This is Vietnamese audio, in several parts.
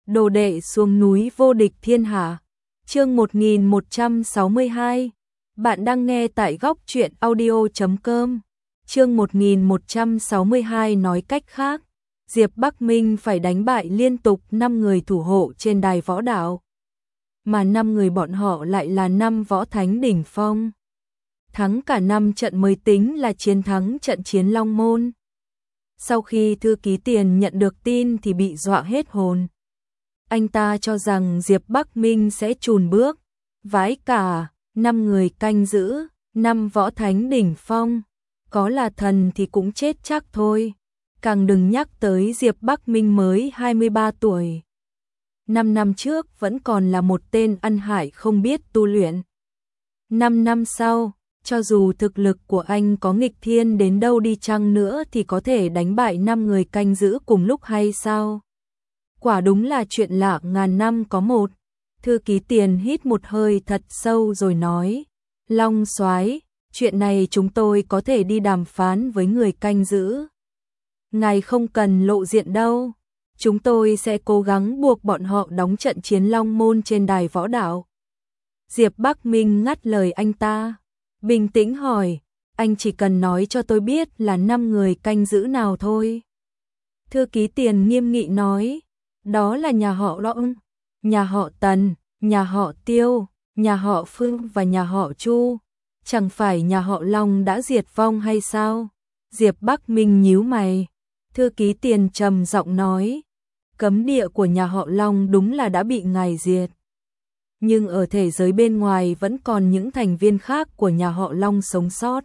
Đồ đệ xuống núi vô địch thiên hạ. Chương 1162. Bạn đang nghe tại góc truyện audio.com. Chương 1162 nói cách khác, Diệp Bắc Minh phải đánh bại liên tục 5 người thủ hộ trên đài võ đạo. Mà 5 người bọn họ lại là 5 võ thánh đỉnh phong. Thắng cả 5 trận mới tính là chiến thắng trận chiến Long Môn. Sau khi thư ký Tiền nhận được tin thì bị dọa hết hồn. Anh ta cho rằng Diệp Bắc Minh sẽ chùn bước, vãi cả, 5 người canh giữ, 5 võ thánh đỉnh phong, có là thần thì cũng chết chắc thôi. Càng đừng nhắc tới Diệp Bắc Minh mới 23 tuổi. 5 năm trước vẫn còn là một tên ăn hại không biết tu luyện. 5 năm sau, cho dù thực lực của anh có nghịch thiên đến đâu đi chăng nữa thì có thể đánh bại 5 người canh giữ cùng lúc hay sao? Quả đúng là chuyện lạ ngàn năm có một. Thư ký Tiền hít một hơi thật sâu rồi nói, Long soái, chuyện này chúng tôi có thể đi đàm phán với người canh giữ. Ngài không cần lộ diện đâu, chúng tôi sẽ cố gắng buộc bọn họ đóng trận chiến Long Môn trên đài võ đạo. Diệp Bắc Minh ngắt lời anh ta, bình tĩnh hỏi, anh chỉ cần nói cho tôi biết là 5 người canh giữ nào thôi. Thư ký Tiền nghiêm nghị nói, đó là nhà họ Long, nhà họ Tần, nhà họ Tiêu, nhà họ Phương và nhà họ Chu. Chẳng phải nhà họ Long đã diệt vong hay sao? Diệp Bắc Minh nhíu mày. Thư ký Tiền trầm giọng nói, cấm địa của nhà họ Long đúng là đã bị ngài diệt. Nhưng ở thế giới bên ngoài vẫn còn những thành viên khác của nhà họ Long sống sót.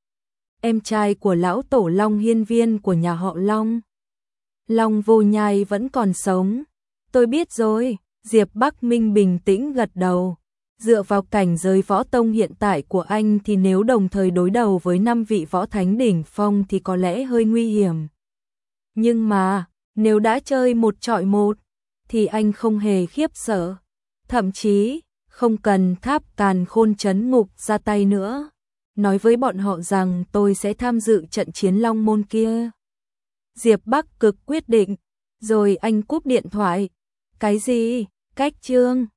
Em trai của lão tổ Long Hiên Viên của nhà họ Long, Long Vô Nhai vẫn còn sống. Tôi biết rồi, Diệp Bắc Minh bình tĩnh gật đầu. Dựa vào cảnh giới võ tông hiện tại của anh thì nếu đồng thời đối đầu với 5 vị võ thánh đỉnh phong thì có lẽ hơi nguy hiểm. Nhưng mà, nếu đã chơi một chọi một, thì anh không hề khiếp sợ. Thậm chí, không cần Tháp Càn Khôn trấn ngục ra tay nữa. Nói với bọn họ rằng tôi sẽ tham dự trận chiến Long Môn kia. Diệp Bắc cực quyết định, rồi anh cúp điện thoại. Cái gì? Cách chương